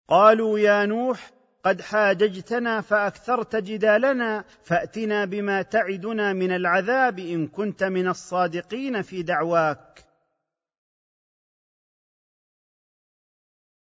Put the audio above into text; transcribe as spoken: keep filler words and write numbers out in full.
قالوا يا نوح قد حاججتنا فأكثرت جدالنا، فأتنا بما تعدنا من العذاب إن كنت من الصادقين في دعواك.